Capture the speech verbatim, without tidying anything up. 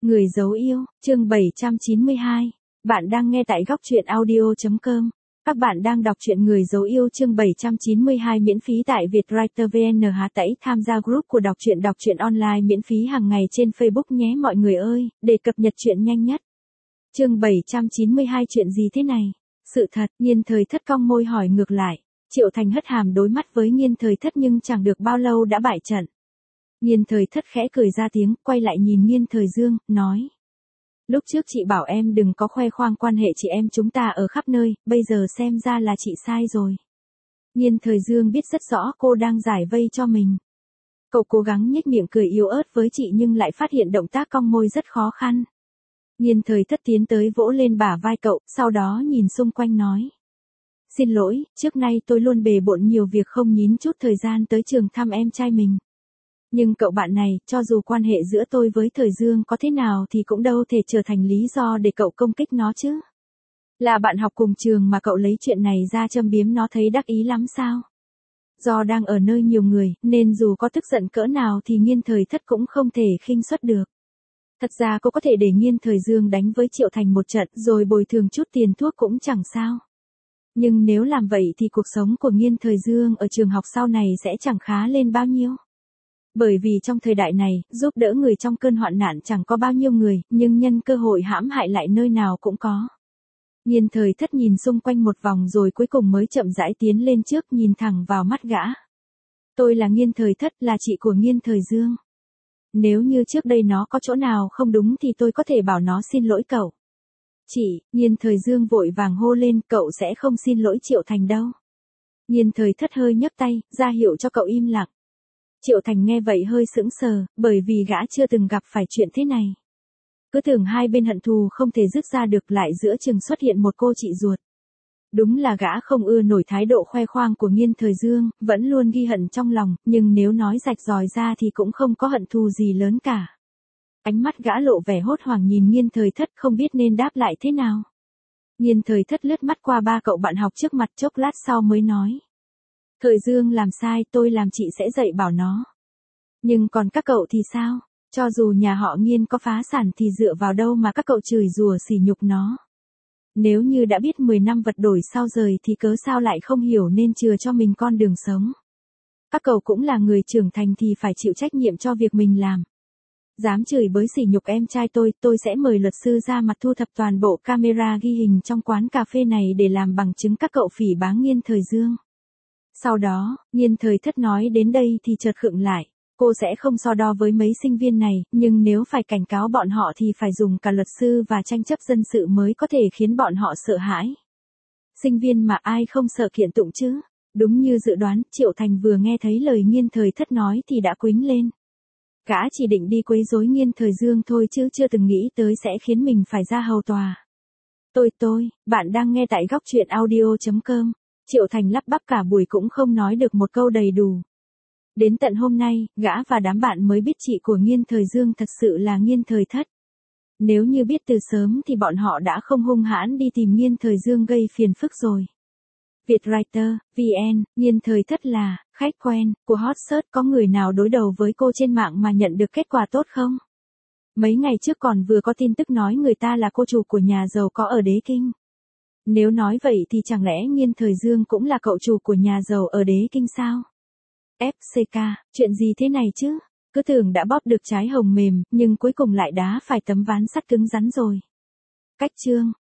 Người dấu yêu, chương bảy trăm chín mươi hai. Bạn đang nghe tại góc truyện audio.com. Các bạn đang đọc truyện Người dấu yêu chương bảy trăm chín mươi hai miễn phí tại Vietwriter vê en. Há tẩy tham gia group của đọc truyện đọc truyện online miễn phí hàng ngày trên Facebook nhé mọi người ơi, để cập nhật truyện nhanh nhất. Chương bảy trăm chín mươi hai chuyện gì thế này? Sự thật, Nghiên Thời Thất cong môi hỏi ngược lại. Triệu Thành hất hàm đối mắt với Nghiên Thời Thất nhưng chẳng được bao lâu đã bại trận. Nghiên Thời Thất khẽ cười ra tiếng, quay lại nhìn Nghiên Thời Dương, nói. Lúc trước chị bảo em đừng có khoe khoang quan hệ chị em chúng ta ở khắp nơi, bây giờ xem ra là chị sai rồi. Nghiên Thời Dương biết rất rõ cô đang giải vây cho mình. Cậu cố gắng nhếch miệng cười yếu ớt với chị nhưng lại phát hiện động tác cong môi rất khó khăn. Nghiên Thời Thất tiến tới vỗ lên bả vai cậu, sau đó nhìn xung quanh nói. Xin lỗi, trước nay tôi luôn bề bộn nhiều việc không nhín chút thời gian tới trường thăm em trai mình. Nhưng cậu bạn này, cho dù quan hệ giữa tôi với Thời Dương có thế nào thì cũng đâu thể trở thành lý do để cậu công kích nó chứ. Là bạn học cùng trường mà cậu lấy chuyện này ra châm biếm nó thấy đắc ý lắm sao? Do đang ở nơi nhiều người, nên dù có tức giận cỡ nào thì Nghiên Thời Thất cũng không thể khinh suất được. Thật ra cô có thể để Nghiên Thời Dương đánh với Triệu Thành một trận rồi bồi thường chút tiền thuốc cũng chẳng sao. Nhưng nếu làm vậy thì cuộc sống của Nghiên Thời Dương ở trường học sau này sẽ chẳng khá lên bao nhiêu. Bởi vì trong thời đại này, giúp đỡ người trong cơn hoạn nạn chẳng có bao nhiêu người, nhưng nhân cơ hội hãm hại lại nơi nào cũng có. Nghiên Thời Thất nhìn xung quanh một vòng rồi cuối cùng mới chậm rãi tiến lên trước nhìn thẳng vào mắt gã. Tôi là Nghiên Thời Thất, là chị của Nghiên Thời Dương. Nếu như trước đây nó có chỗ nào không đúng thì tôi có thể bảo nó xin lỗi cậu. Chị, Nghiên Thời Dương vội vàng hô lên, cậu sẽ không xin lỗi Triệu Thành đâu. Nghiên Thời Thất hơi nhấc tay, ra hiệu cho cậu im lặng. Triệu Thành nghe vậy hơi sững sờ, bởi vì gã chưa từng gặp phải chuyện thế này. Cứ tưởng hai bên hận thù không thể dứt ra được, lại giữa chừng xuất hiện một cô chị ruột. Đúng là gã không ưa nổi thái độ khoe khoang của Nghiên Thời Dương, vẫn luôn ghi hận trong lòng, nhưng nếu nói rạch ròi ra thì cũng không có hận thù gì lớn cả. Ánh mắt gã lộ vẻ hốt hoảng nhìn Nghiên Thời Thất không biết nên đáp lại thế nào. Nghiên Thời Thất lướt mắt qua ba cậu bạn học trước mặt chốc lát sau mới nói. Thời Dương làm sai, tôi làm chị sẽ dạy bảo nó. Nhưng còn các cậu thì sao? Cho dù nhà họ Nghiên có phá sản thì dựa vào đâu mà các cậu chửi rủa sỉ nhục nó? Nếu như đã biết mười năm vật đổi sao rời thì cớ sao lại không hiểu nên chừa cho mình con đường sống? Các cậu cũng là người trưởng thành thì phải chịu trách nhiệm cho việc mình làm. Dám chửi bới sỉ nhục em trai tôi, tôi sẽ mời luật sư ra mặt thu thập toàn bộ camera ghi hình trong quán cà phê này để làm bằng chứng các cậu phỉ báng Nghiên Thời Dương. Sau đó, Nghiên Thời Thất nói đến đây thì chợt khựng lại. Cô sẽ không so đo với mấy sinh viên này, nhưng nếu phải cảnh cáo bọn họ thì phải dùng cả luật sư và tranh chấp dân sự mới có thể khiến bọn họ sợ hãi. Sinh viên mà ai không sợ kiện tụng chứ? Đúng như dự đoán, Triệu Thành vừa nghe thấy lời Nghiên Thời Thất nói thì đã quýnh lên. Gã chỉ định đi quấy rối Nghiên Thời Dương thôi chứ chưa từng nghĩ tới sẽ khiến mình phải ra hầu tòa. Tôi tôi, bạn đang nghe tại góc truyện audio.com. Triệu Thành lắp bắp cả buổi cũng không nói được một câu đầy đủ. Đến tận hôm nay, gã và đám bạn mới biết chị của Nghiên Thời Dương thật sự là Nghiên Thời Thất. Nếu như biết từ sớm thì bọn họ đã không hung hãn đi tìm Nghiên Thời Dương gây phiền phức rồi. Vietwriter, vê en, Nghiên Thời Thất là khách quen của Hot Search, có người nào đối đầu với cô trên mạng mà nhận được kết quả tốt không? Mấy ngày trước còn vừa có tin tức nói người ta là cô chủ của nhà giàu có ở Đế Kinh. Nếu nói vậy thì chẳng lẽ Nghiên Thời Dương cũng là cậu chủ của nhà giàu ở Đế Kinh sao? ép xê ca, chuyện gì thế này chứ? Cứ tưởng đã bóp được trái hồng mềm, nhưng cuối cùng lại đá phải tấm ván sắt cứng rắn rồi. Cách chương,